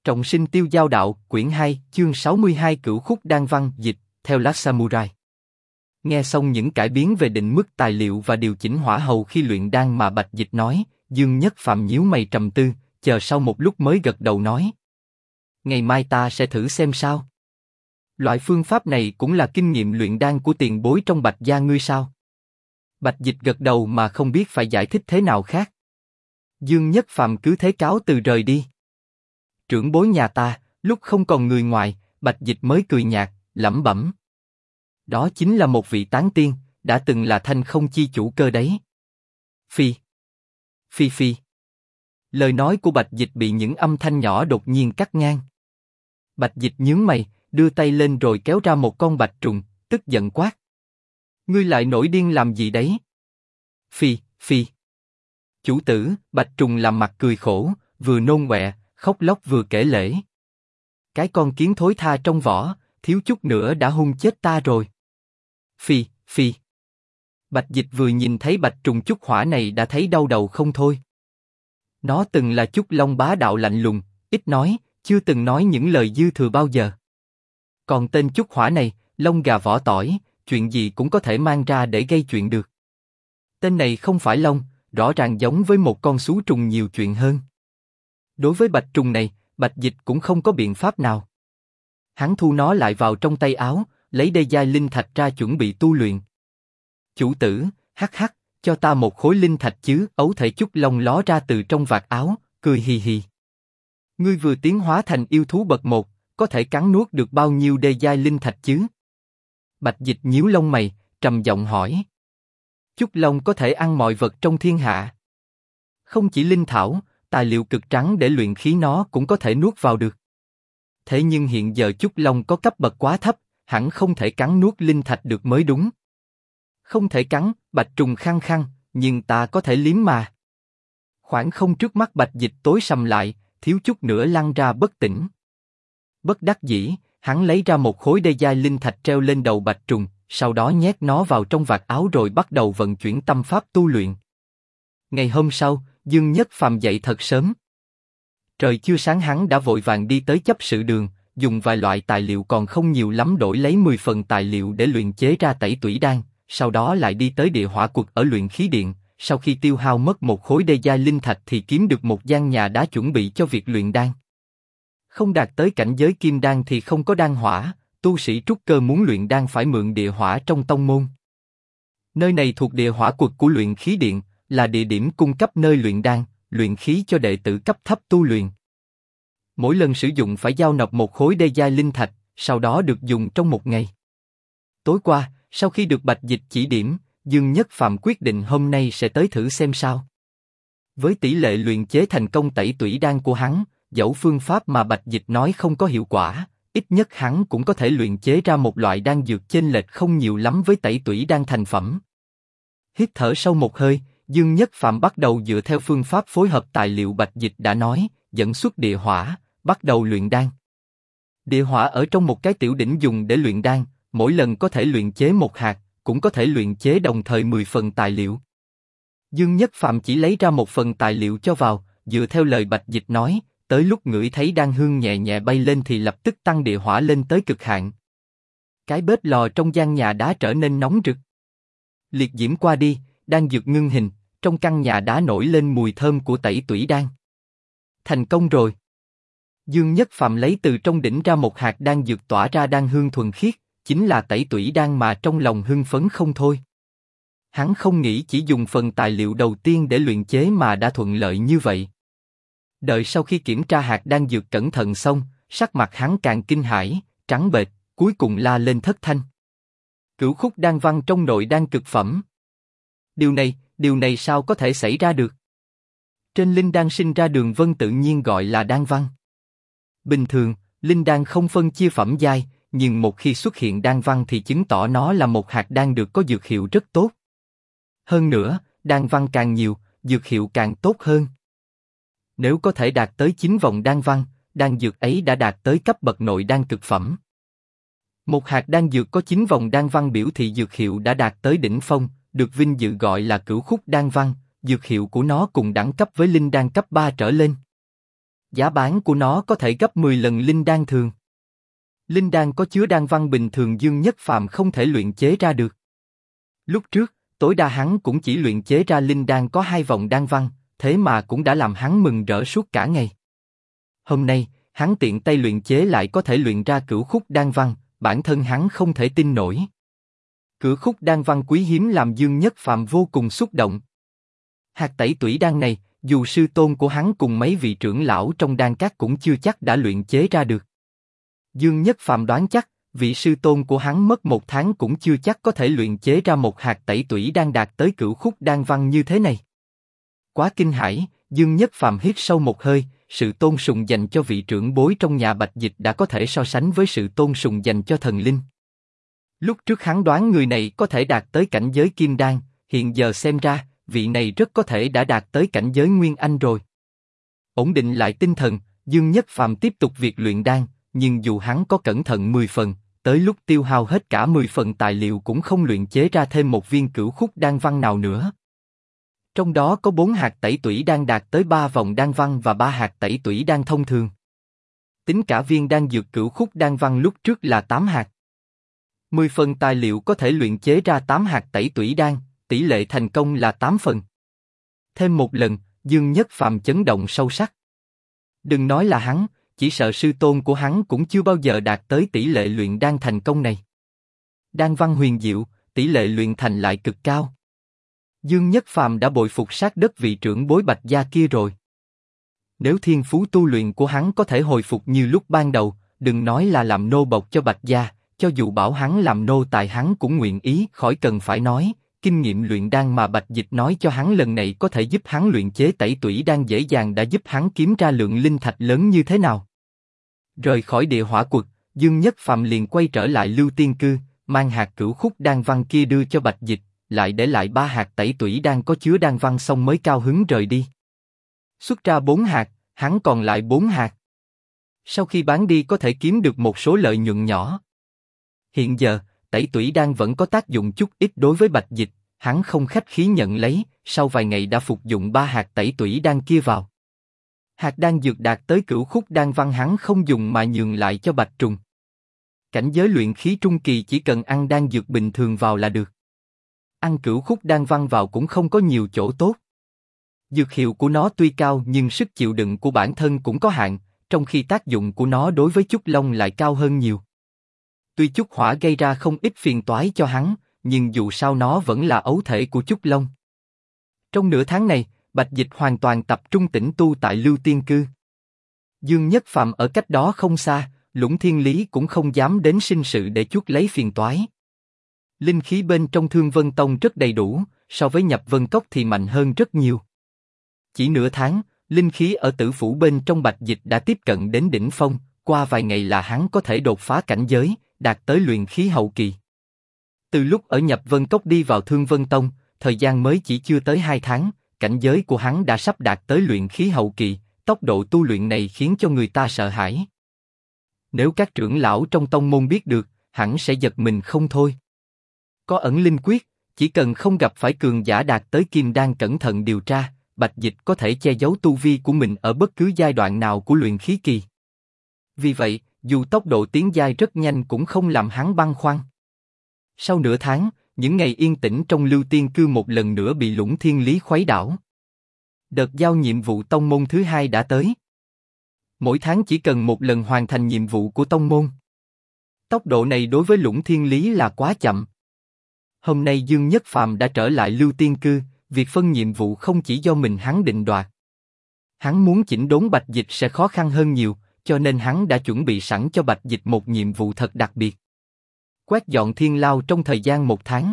Trọng sinh tiêu giao đạo, quyển 2, chương 62 Cửu khúc đan văn dịch, theo Last Samurai. Nghe xong những cải biến về định mức tài liệu và điều chỉnh hỏa hầu khi luyện đan mà Bạch Dịch nói, Dương Nhất Phàm nhíu mày trầm tư, chờ sau một lúc mới gật đầu nói. Ngày mai ta sẽ thử xem sao. Loại phương pháp này cũng là kinh nghiệm luyện đan của tiền bối trong Bạch gia ngươi sao? Bạch Dịch gật đầu mà không biết phải giải thích thế nào khác. Dương Nhất Phàm cứ thế cáo từ rời đi. Trưởng bối nhà ta, lúc không còn người ngoài, Bạch Dịch mới cười nhạt, lẩm bẩm. Đó chính là một vị tán tiên, đã từng là Thanh Không chi chủ cơ đấy. Phi. Phi phi. Lời nói của Bạch Dịch bị những âm thanh nhỏ đột nhiên cắt ngang. Bạch Dịch nhướng mày, đưa tay lên rồi kéo ra một con bạch trùng, tức giận quát. Ngươi lại nổi điên làm gì đấy? Phi, phi. Chủ tử, bạch trùng làm mặt cười khổ, vừa nôn ọe, khóc lóc vừa kể lể. Cái con kiến thối tha trong vỏ, thiếu chút nữa đã hung chết ta rồi. Phi, phi. Bạch Dịch vừa nhìn thấy bạch trùng trúc hỏa này đã thấy đau đầu không thôi. Nó từng là trúc long bá đạo lạnh lùng, ít nói, chưa từng nói những lời dư thừa bao giờ. Còn tên trúc hỏa này, lông gà vỏ tỏi, chuyện gì cũng có thể mang ra để gây chuyện được. Tên này không phải long, rõ ràng giống với một con sú trùng nhiều chuyện hơn. Đối với bạch trùng này, Bạch Dịch cũng không có biện pháp nào. Hắn thu nó lại vào trong tay áo, lấy đê giai linh thạch ra chuẩn bị tu luyện. Chủ tử, hắc hắc, cho ta một khối linh thạch chứ? Ấu thể trúc long ló ra từ trong vạt áo, cười hì hì. Ngươi vừa tiến hóa thành yêu thú bậc 1, có thể cắn nuốt được bao nhiêu đê giai linh thạch chứ? Bạch Dịch nhíu lông mày, trầm giọng hỏi. Trúc long có thể ăn mọi vật trong thiên hạ. Không chỉ linh thảo, tài liệu cực trắng để luyện khí nó cũng có thể nuốt vào được. Thế nhưng hiện giờ trúc long có cấp bậc quá thấp, hẳn không thể cắn nuốt linh thạch được mới đúng. Không thể cắn, bạch trùng khăng khăng, nhưng ta có thể liếm mà. Khoảng không trước mắt Bạch Dịch tối sầm lại, thiếu chút nữa lăn ra bất tỉnh. Bất đắc dĩ, hắn lấy ra một khối đê giai linh thạch treo lên đầu bạch trùng, sau đó nhét nó vào trong vạt áo rồi bắt đầu vận chuyển tâm pháp tu luyện. Ngày hôm sau, Dương Nhất Phàm dậy thật sớm. Trời chưa sáng hắn đã vội vàng đi tới chấp sự đường, dùng vài loại tài liệu còn không nhiều lắm đổi lấy 10 phần tài liệu để luyện chế ra tẩy tủy đan, sau đó lại đi tới địa hỏa quật ở luyện khí điện. Sau khi tiêu hao mất một khối đê giai linh thạch thì kiếm được một gian nhà đá chuẩn bị cho việc luyện đan. Không đạt tới cảnh giới kim đan thì không có đan hỏa, tu sĩ trúc cơ muốn luyện đan phải mượn địa hỏa trong tông môn. Nơi này thuộc địa hỏa quật của luyện khí điện, là địa điểm cung cấp nơi luyện đan, luyện khí cho đệ tử cấp thấp tu luyện. Mỗi lần sử dụng phải giao nộp một khối đê giai linh thạch, sau đó được dùng trong một ngày. Tối qua, sau khi được Bạch Dịch chỉ điểm, Dương Nhất Phàm quyết định hôm nay sẽ tới thử xem sao. Với tỷ lệ luyện chế thành công tẩy tủy đan của hắn, dẫu phương pháp mà Bạch Dịch nói không có hiệu quả, ít nhất hắn cũng có thể luyện chế ra một loại đan dược chênh lệch không nhiều lắm với tẩy tủy đan thành phẩm. Hít thở sâu một hơi, Dương Nhất Phàm bắt đầu dựa theo phương pháp phối hợp tài liệu Bạch Dịch đã nói, dẫn xuất địa hỏa, bắt đầu luyện đan. Địa hỏa ở trong một cái tiểu đỉnh dùng để luyện đan, mỗi lần có thể luyện chế một hạt, cũng có thể luyện chế đồng thời 10 phần tài liệu. Dương Nhất Phàm chỉ lấy ra một phần tài liệu cho vào, dựa theo lời Bạch Dịch nói, tới lúc ngửi thấy đan hương nhẹ nhẹ bay lên thì lập tức tăng địa hỏa lên tới cực hạn. Cái bếp lò trong gian nhà đá trở nên nóng rực. Liệt diễm qua đi, đan dược ngưng hình, trong căn nhà đá nổi lên mùi thơm của tẩy tủy đan. Thành công rồi. Dương Nhất Phàm lấy từ trong đỉnh ra một hạt đan dược tỏa ra đan hương thuần khiết, chính là tẩy tủy đan mà trong lòng hưng phấn không thôi. Hắn không nghĩ chỉ dùng phần tài liệu đầu tiên để luyện chế mà đã thuận lợi như vậy. Đợi sau khi kiểm tra hạt đan dược cẩn thận xong, sắc mặt hắn càng kinh hãi, trắng bệch, cuối cùng la lên thất thanh. Cửu khúc đan văn trong nội đan cực phẩm. Điều này sao có thể xảy ra được? Trên linh đan sinh ra đường vân tự nhiên gọi là đan văn. Bình thường, linh đan không phân chia phẩm giai, nhưng một khi xuất hiện đan văn thì chứng tỏ nó là một hạt đan được có dược hiệu rất tốt. Hơn nữa, đan văn càng nhiều, dược hiệu càng tốt hơn. Nếu có thể đạt tới 9 vòng đan văn, đan dược ấy đã đạt tới cấp bậc nội đan cực phẩm. Một hạt đan dược có 9 vòng đan văn biểu thị dược hiệu đã đạt tới đỉnh phong, được vinh dự gọi là cửu khúc đan văn, dược hiệu của nó cùng đẳng cấp với linh đan cấp 3 trở lên. giá bán của nó có thể gấp 10 lần linh đan thường. Linh đan có chứa đan văn bình thường Dương Nhất Phàm không thể luyện chế ra được. Lúc trước, tối đa hắn cũng chỉ luyện chế ra linh đan có 2 vòng đan văn, thế mà cũng đã làm hắn mừng rỡ suốt cả ngày. Hôm nay, hắn tiện tay luyện chế lại có thể luyện ra cửu khúc đan văn, bản thân hắn không thể tin nổi. Cửu khúc đan văn quý hiếm làm Dương Nhất Phàm vô cùng xúc động. Hạt tẩy tủy đan này, dù sư tôn của hắn cùng mấy vị trưởng lão trong đan các cũng chưa chắc đã luyện chế ra được. Dương Nhất Phàm đoán chắc, vị sư tôn của hắn mất 1 tháng cũng chưa chắc có thể luyện chế ra một hạt tẩy tủy đan đạt tới cửu khúc đan văn như thế này. Quá kinh hãi, Dương Nhất Phàm hít sâu một hơi, sự tôn sùng dành cho vị trưởng bối trong nhà Bạch Dịch đã có thể so sánh với sự tôn sùng dành cho thần linh. Lúc trước hắn đoán người này có thể đạt tới cảnh giới kim đan, hiện giờ xem ra, vị này rất có thể đã đạt tới cảnh giới nguyên anh rồi. Ổn định lại tinh thần, Dương Nhất Phàm tiếp tục việc luyện đan, nhưng dù hắn có cẩn thận 10 phần, tới lúc tiêu hao hết cả 10 phần tài liệu cũng không luyện chế ra thêm một viên cửu khúc đan văn nào nữa. Trong đó có 4 hạt tẩy tủy đan đạt tới 3 vòng đan văn và 3 hạt tẩy tủy đan thông thường. Tính cả viên đan dược cửu khúc đan văn lúc trước là 8 hạt. 10 phần tài liệu có thể luyện chế ra 8 hạt tẩy tủy đan, tỷ lệ thành công là 8 phần. Thêm một lần, Dương Nhất Phàm chấn động sâu sắc. Đừng nói là hắn, chỉ sợ sư tôn của hắn cũng chưa bao giờ đạt tới tỷ lệ luyện đan thành công này. Đan văn huyền diệu, tỷ lệ luyện thành lại cực cao. Dương Nhất Phàm đã bội phục sát đất vị trưởng bối Bạch gia kia rồi. Nếu thiên phú tu luyện của hắn có thể hồi phục như lúc ban đầu, đừng nói là làm nô bộc cho Bạch gia, cho dù bảo hắn làm nô tài hắn cũng nguyện ý. Khỏi cần phải nói, kinh nghiệm luyện đan mà Bạch Dịch nói cho hắn lần này có thể giúp hắn luyện chế tẩy tủy đan dễ dàng đã giúp hắn kiếm ra lượng linh thạch lớn như thế nào. Rời khỏi địa hỏa quật, Dương Nhất Phàm liền quay trở lại Lưu Tiên Cư, mang hạt cửu khúc đan văn kia đưa cho Bạch Dịch, lại để lại 3 hạt tẩy tủy đan có chứa đan văn xong mới cao hứng rời đi. Xuất ra 4 hạt, hắn còn lại 4 hạt. Sau khi bán đi có thể kiếm được một số lợi nhuận nhỏ. Hiện giờ, tẩy tủy đan vẫn có tác dụng chút ít đối với Bạch Dịch, hắn không khách khí nhận lấy, sau vài ngày đã phục dụng 3 hạt tẩy tủy đan kia vào. Hạt đan dược đạt tới cửu khúc đan văn hắn không dùng mà nhường lại cho Bạch Trùng. Cảnh giới luyện khí trung kỳ chỉ cần ăn đan dược bình thường vào là được. Ăn cửu khúc đan văn vào cũng không có nhiều chỗ tốt. Dược hiệu của nó tuy cao nhưng sức chịu đựng của bản thân cũng có hạn, trong khi tác dụng của nó đối với Chúc Long lại cao hơn nhiều. Tuy Chúc Hỏa gây ra không ít phiền toái cho hắn, nhưng dù sao nó vẫn là ấu thể của Chúc Long. Trong nửa tháng này, Bạch Dịch hoàn toàn tập trung tĩnh tu tại Lưu Tiên Cư. Dương Nhất Phàm ở cách đó không xa, Lũng Thiên Lý cũng không dám đến sinh sự để chuốc lấy phiền toái. Linh khí bên trong Thương Vân Tông rất đầy đủ, so với Nhập Vân Cốc thì mạnh hơn rất nhiều. Chỉ nửa tháng, linh khí ở Tử Phủ bên trong Bạch Dịch đã tiếp cận đến đỉnh phong, qua vài ngày là hắn có thể đột phá cảnh giới, đạt tới luyện khí hậu kỳ. Từ lúc ở Nhập Vân Cốc đi vào Thương Vân Tông, thời gian mới chỉ chưa tới 2 tháng, cảnh giới của hắn đã sắp đạt tới luyện khí hậu kỳ, tốc độ tu luyện này khiến cho người ta sợ hãi. Nếu các trưởng lão trong tông môn biết được, hẳn sẽ giật mình không thôi. Có ẩn linh quyết, chỉ cần không gặp phải cường giả đạt tới kim đan cẩn thận điều tra, Bạch Dịch có thể che giấu tu vi của mình ở bất cứ giai đoạn nào của luyện khí kỳ. Vì vậy, dù tốc độ tiến giai rất nhanh cũng không làm hắn băn khoăn. Sau nửa tháng, những ngày yên tĩnh trong Lưu Tiên Cư một lần nữa bị Lũng Thiên Lý khuấy đảo. Đợt giao nhiệm vụ tông môn thứ 2 đã tới. Mỗi tháng chỉ cần một lần hoàn thành nhiệm vụ của tông môn. Tốc độ này đối với Lũng Thiên Lý là quá chậm. Hôm nay Dương Nhất Phàm đã trở lại Lưu Tiên Cư, việc phân nhiệm vụ không chỉ do mình hắn định đoạt. Hắn muốn chỉnh đốn Bạch Dịch sẽ khó khăn hơn nhiều, cho nên hắn đã chuẩn bị sẵn cho Bạch Dịch một nhiệm vụ thật đặc biệt. Quét dọn thiên lao trong thời gian 1 tháng.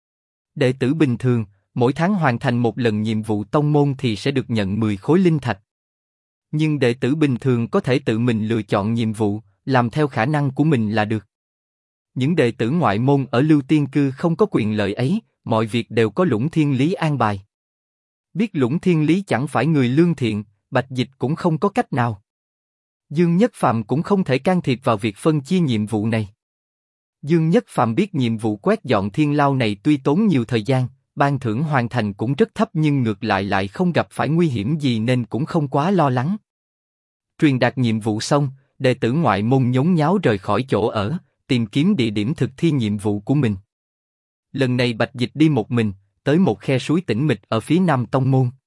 Đệ tử bình thường, mỗi tháng hoàn thành một lần nhiệm vụ tông môn thì sẽ được nhận 10 khối linh thạch. Nhưng đệ tử bình thường có thể tự mình lựa chọn nhiệm vụ, làm theo khả năng của mình là được. Những đệ tử ngoại môn ở Lưu Tiên Cư không có quyền lợi ấy, mọi việc đều có Lũng Thiên Lý an bài. Biết Lũng Thiên Lý chẳng phải người lương thiện, Bạch Dịch cũng không có cách nào. Dương Nhất Phàm cũng không thể can thiệp vào việc phân chia nhiệm vụ này. Dương Nhất Phàm biết nhiệm vụ quét dọn thiên lao này tuy tốn nhiều thời gian, ban thưởng hoàn thành cũng rất thấp nhưng ngược lại không gặp phải nguy hiểm gì nên cũng không quá lo lắng. Truyền đạt nhiệm vụ xong, đệ tử ngoại môn nhốn nháo rời khỏi chỗ ở, tìm kiếm địa điểm thực thi nhiệm vụ của mình. Lần này Bạch Dịch đi một mình, tới một khe suối tĩnh mịch ở phía nam tông môn.